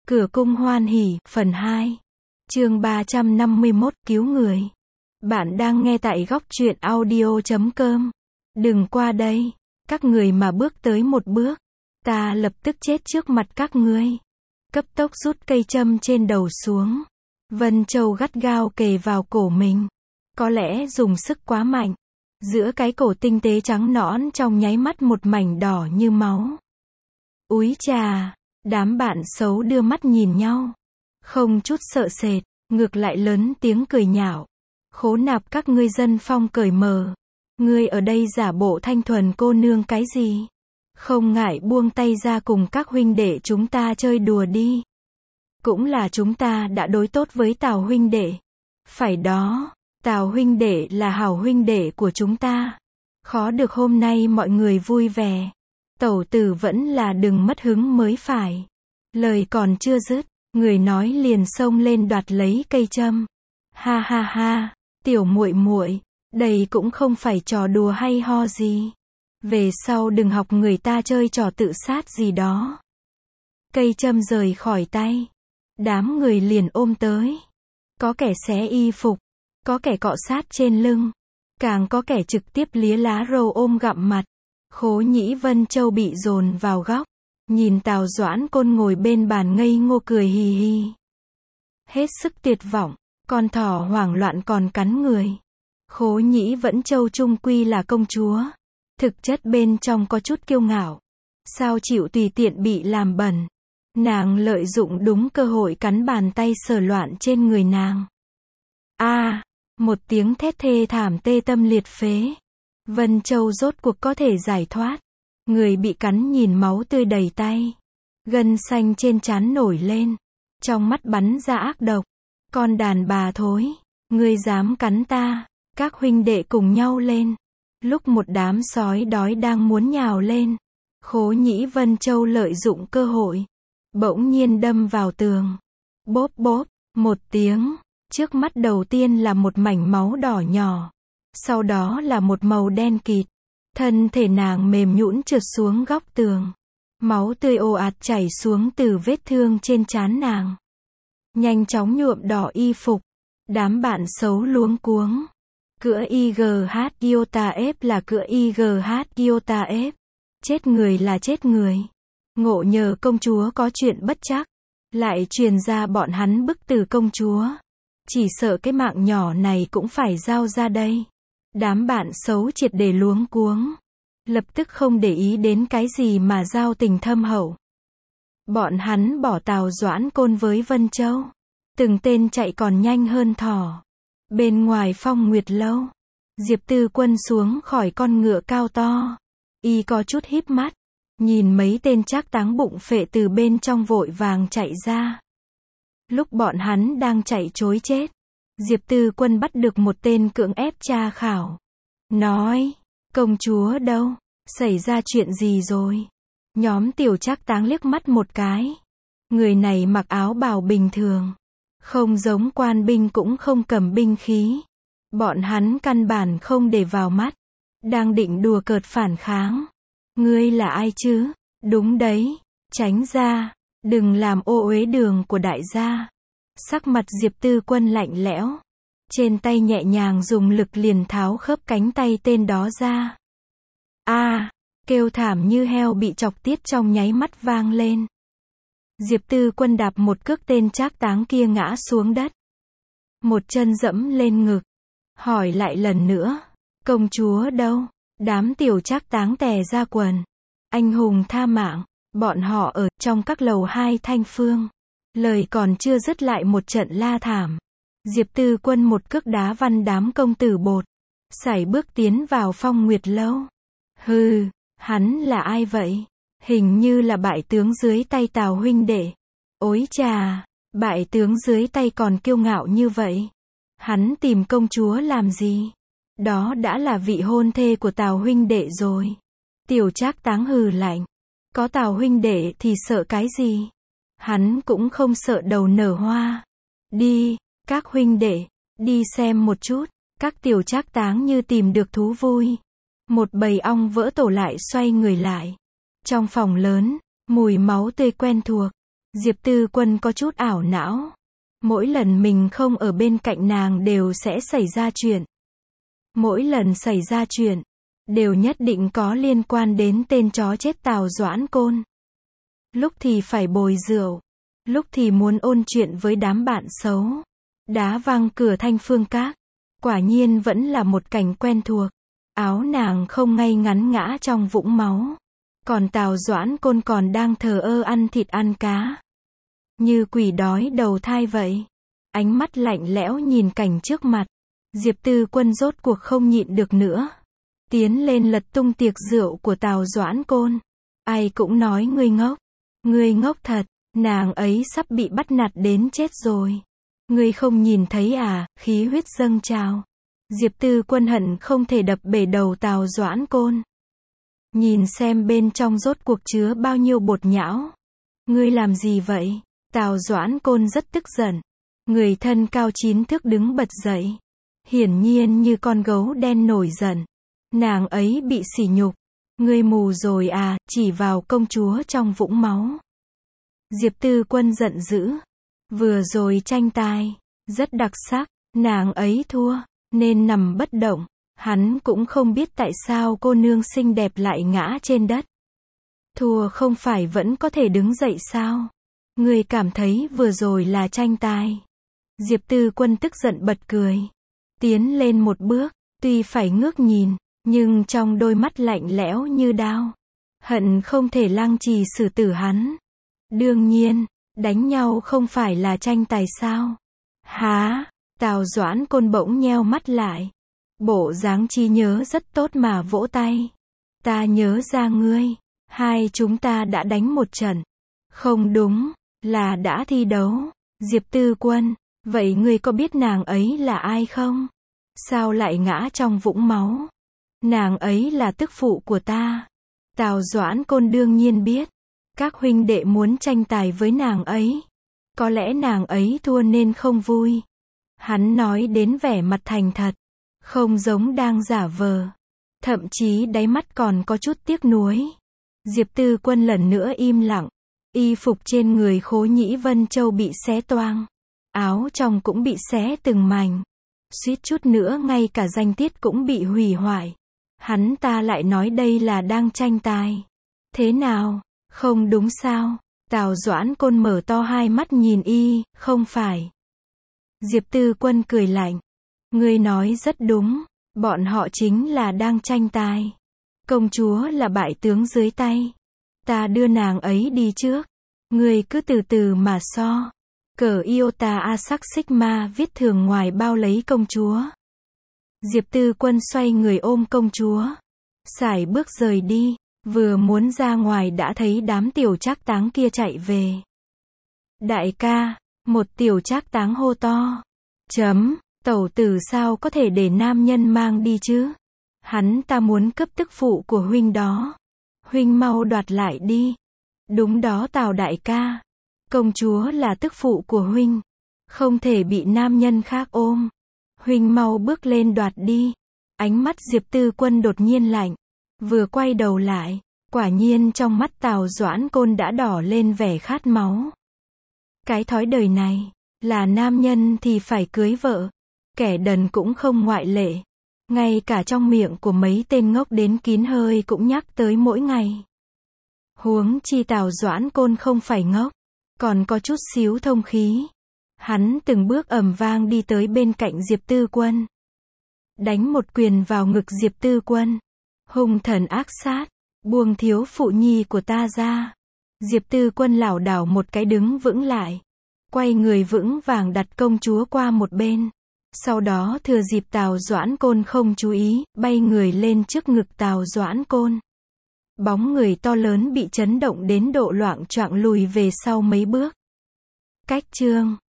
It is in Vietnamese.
Cửa cung hoan hỉ, phần 2. Chương 351, cứu người. Bạn đang nghe tại góc truyện audio.com. Đừng qua đây, các người mà bước tới một bước, ta lập tức chết trước mặt các ngươi. Cấp tốc rút cây châm trên đầu xuống. Vân Châu gắt gao kề vào cổ mình. Có lẽ dùng sức quá mạnh. Giữa cái cổ tinh tế trắng nõn trong nháy mắt một mảnh đỏ như máu. Úi chà! Đám bạn xấu đưa mắt nhìn nhau. Không chút sợ sệt, ngược lại lớn tiếng cười nhạo. Khố nạp các ngươi dân phong cởi mờ. Ngươi ở đây giả bộ thanh thuần cô nương cái gì? Không ngại buông tay ra cùng các huynh đệ chúng ta chơi đùa đi. Cũng là chúng ta đã đối tốt với Tào huynh đệ. Phải đó, Tào huynh đệ là hảo huynh đệ của chúng ta. Khó được hôm nay mọi người vui vẻ. Tẩu tử vẫn là đừng mất hứng mới phải. Lời còn chưa dứt, người nói liền xông lên đoạt lấy cây châm. Ha ha ha, tiểu muội muội, đây cũng không phải trò đùa hay ho gì. Về sau đừng học người ta chơi trò tự sát gì đó. Cây châm rời khỏi tay. Đám người liền ôm tới. Có kẻ xé y phục, có kẻ cọ sát trên lưng, càng có kẻ trực tiếp lía lá râu ôm gặm mặt. Khố Nhĩ Vân Châu bị dồn vào góc, nhìn Tào Doãn Côn ngồi bên bàn ngây ngô cười hì hì. Hết sức tuyệt vọng, con thỏ hoảng loạn còn cắn người. Khố Nhĩ Vân Châu trung quy là công chúa, thực chất bên trong có chút kiêu ngạo. Sao chịu tùy tiện bị làm bẩn. Nàng lợi dụng đúng cơ hội cắn bàn tay sờ loạn trên người nàng. A, một tiếng thét thê thảm tê tâm liệt phế. Vân Châu rốt cuộc có thể giải thoát. Người bị cắn nhìn máu tươi đầy tay. Gân xanh trên trán nổi lên. Trong mắt bắn ra ác độc. Con đàn bà thối. Ngươi dám cắn ta. Các huynh đệ cùng nhau lên. Lúc một đám sói đói đang muốn nhào lên. Khố Nhĩ Vân Châu lợi dụng cơ hội. Bỗng nhiên đâm vào tường. Bốp bốp, một tiếng. Trước mắt đầu tiên là một mảnh máu đỏ nhỏ. Sau đó là một màu đen kịt. Thân thể nàng mềm nhũn trượt xuống góc tường. Máu tươi ồ ạt chảy xuống từ vết thương trên trán nàng. Nhanh chóng nhuộm đỏ y phục. Đám bạn xấu luống cuống. Cửa IGH Iota F là cửa IGH Iota F. Chết người là chết người. Ngộ nhờ công chúa có chuyện bất trắc. Lại truyền ra bọn hắn bức tử công chúa. Chỉ sợ cái mạng nhỏ này cũng phải giao ra đây. Đám bạn xấu triệt để luống cuống. Lập tức không để ý đến cái gì mà giao tình thâm hậu. Bọn hắn bỏ Tào Doãn Côn với Vân Châu. Từng tên chạy còn nhanh hơn thỏ. Bên ngoài Phong Nguyệt Lâu, Diệp Tư Quân xuống khỏi con ngựa cao to. Y có chút híp mắt. Nhìn mấy tên trác táng bụng phệ từ bên trong vội vàng chạy ra. Lúc bọn hắn đang chạy trối chết, Diệp Tư Quân bắt được một tên cưỡng ép tra khảo. Nói, công chúa đâu? Xảy ra chuyện gì rồi? Nhóm tiểu trác táng liếc mắt một cái. Người này mặc áo bào bình thường. Không giống quan binh cũng không cầm binh khí. Bọn hắn căn bản không để vào mắt. Đang định đùa cợt phản kháng. Ngươi là ai chứ? Đúng đấy. Tránh ra. Đừng làm ô uế đường của đại gia. Sắc mặt Diệp Tư Quân lạnh lẽo. Trên tay nhẹ nhàng dùng lực liền tháo khớp cánh tay tên đó ra. A, kêu thảm như heo bị chọc tiết trong nháy mắt vang lên. Diệp Tư Quân đạp một cước tên trác táng kia ngã xuống đất. Một chân dẫm lên ngực. Hỏi lại lần nữa. Công chúa đâu? Đám tiểu trác táng tè ra quần. Anh hùng tha mạng. Bọn họ ở trong các lầu 2 Thanh Phương. Lời còn chưa dứt lại một trận la thảm. Diệp Tư Quân một cước đá văng đám công tử bột. Sải bước tiến vào Phong Nguyệt Lâu. Hừ, hắn là ai vậy? Hình như là bại tướng dưới tay Tào huynh đệ. Ối chà, bại tướng dưới tay còn kiêu ngạo như vậy. Hắn tìm công chúa làm gì? Đó đã là vị hôn thê của Tào huynh đệ rồi. Tiểu trác táng hừ lạnh. Có Tào huynh đệ thì sợ cái gì? Hắn cũng không sợ đầu nở hoa. Đi, các huynh đệ, đi xem một chút. Các tiểu trác táng như tìm được thú vui. Một bầy ong vỡ tổ lại xoay người lại. Trong phòng lớn, mùi máu tươi quen thuộc. Diệp Tư Quân có chút ảo não. Mỗi lần mình không ở bên cạnh nàng đều sẽ xảy ra chuyện. Mỗi lần xảy ra chuyện, đều nhất định có liên quan đến tên chó chết Tào Doãn Côn. Lúc thì phải bồi rượu, lúc thì muốn ôn chuyện với đám bạn xấu. Đá văng cửa Thanh Phương Các. Quả nhiên vẫn là một cảnh quen thuộc. Áo nàng không ngay ngắn ngã trong vũng máu. Còn Tào Doãn Côn còn đang thờ ơ ăn thịt ăn cá. Như quỷ đói đầu thai vậy. Ánh mắt lạnh lẽo nhìn cảnh trước mặt. Diệp Tư Quân rốt cuộc không nhịn được nữa. Tiến lên lật tung tiệc rượu của Tào Doãn Côn. Ai cũng nói ngươi ngốc. Ngươi ngốc thật, nàng ấy sắp bị bắt nạt đến chết rồi. Ngươi không nhìn thấy à, khí huyết dâng trào. Diệp Tư Quân hận không thể đập bể đầu Tào Doãn Côn. Nhìn xem bên trong rốt cuộc chứa bao nhiêu bột nhão. Ngươi làm gì vậy? Tào Doãn Côn rất tức giận. Người thân cao 9 thước đứng bật dậy. Hiển nhiên như con gấu đen nổi giận. Nàng ấy bị sỉ nhục. Ngươi mù rồi à, chỉ vào công chúa trong vũng máu. Diệp Tư Quân giận dữ. Vừa rồi tranh tài, rất đặc sắc, nàng ấy thua, nên nằm bất động. Hắn cũng không biết tại sao cô nương xinh đẹp lại ngã trên đất. Thua không phải vẫn có thể đứng dậy sao? Ngươi cảm thấy vừa rồi là tranh tài. Diệp Tư Quân tức giận bật cười. Tiến lên một bước, tuy phải ngước nhìn, nhưng trong đôi mắt lạnh lẽo như đao. Hận không thể lăng trì xử tử hắn. Đương nhiên, đánh nhau không phải là tranh tài sao? Hả? Tào Doãn Côn bỗng nheo mắt lại. Bộ dáng trí nhớ rất tốt mà vỗ tay. Ta nhớ ra ngươi. Hai chúng ta đã đánh một trận. Không đúng, là đã thi đấu. Diệp Tư Quân, vậy ngươi có biết nàng ấy là ai không? Sao lại ngã trong vũng máu? Nàng ấy là tức phụ của ta. Tào Doãn Côn đương nhiên biết. Các huynh đệ muốn tranh tài với nàng ấy. Có lẽ nàng ấy thua nên không vui. Hắn nói đến vẻ mặt thành thật. Không giống đang giả vờ. Thậm chí đáy mắt còn có chút tiếc nuối. Diệp Tư Quân lần nữa im lặng. Y phục trên người Khố Nhĩ Vân Châu bị xé toang. Áo trong cũng bị xé từng mảnh. Suýt chút nữa ngay cả danh tiết cũng bị hủy hoại. Hắn ta lại nói đây là đang tranh tài. Thế nào? Không đúng sao? Tào Doãn Côn mở to hai mắt nhìn y, không phải. Diệp Tư Quân cười lạnh. Ngươi nói rất đúng, bọn họ chính là đang tranh tài. Công chúa là bại tướng dưới tay. Ta đưa nàng ấy đi trước. Ngươi cứ từ từ mà so. Cờ Iota Asac Sigma viết thường ngoài bao lấy công chúa. Diệp Tư Quân xoay người ôm công chúa. Sải bước rời đi. Vừa muốn ra ngoài đã thấy đám tiểu trác táng kia chạy về. Đại ca, một tiểu trác táng hô to. Tẩu tử sao có thể để nam nhân mang đi chứ? Hắn ta muốn cướp tức phụ của huynh đó. Huynh mau đoạt lại đi. Đúng đó Tào đại ca. Công chúa là tức phụ của huynh. Không thể bị nam nhân khác ôm. Huynh mau bước lên đoạt đi. Ánh mắt Diệp Tư Quân đột nhiên lạnh. Vừa quay đầu lại, quả nhiên trong mắt Tào Doãn Côn đã đỏ lên vẻ khát máu. Cái thói đời này, là nam nhân thì phải cưới vợ. Kẻ đần cũng không ngoại lệ. Ngay cả trong miệng của mấy tên ngốc đến kín hơi cũng nhắc tới mỗi ngày. Huống chi Tào Doãn Côn không phải ngốc, còn có chút xíu thông khí. Hắn từng bước ầm vang đi tới bên cạnh Diệp Tư Quân. Đánh một quyền vào ngực Diệp Tư Quân. Hung thần ác sát, buông thiếu phụ nhi của ta ra. Diệp Tư Quân lảo đảo một cái đứng vững lại. Quay người vững vàng đặt công chúa qua một bên. Sau đó thừa dịp Tào Doãn Côn không chú ý, bay người lên trước ngực Tào Doãn Côn. Bóng người to lớn bị chấn động đến độ loạng choạng lùi về sau mấy bước. Cách chương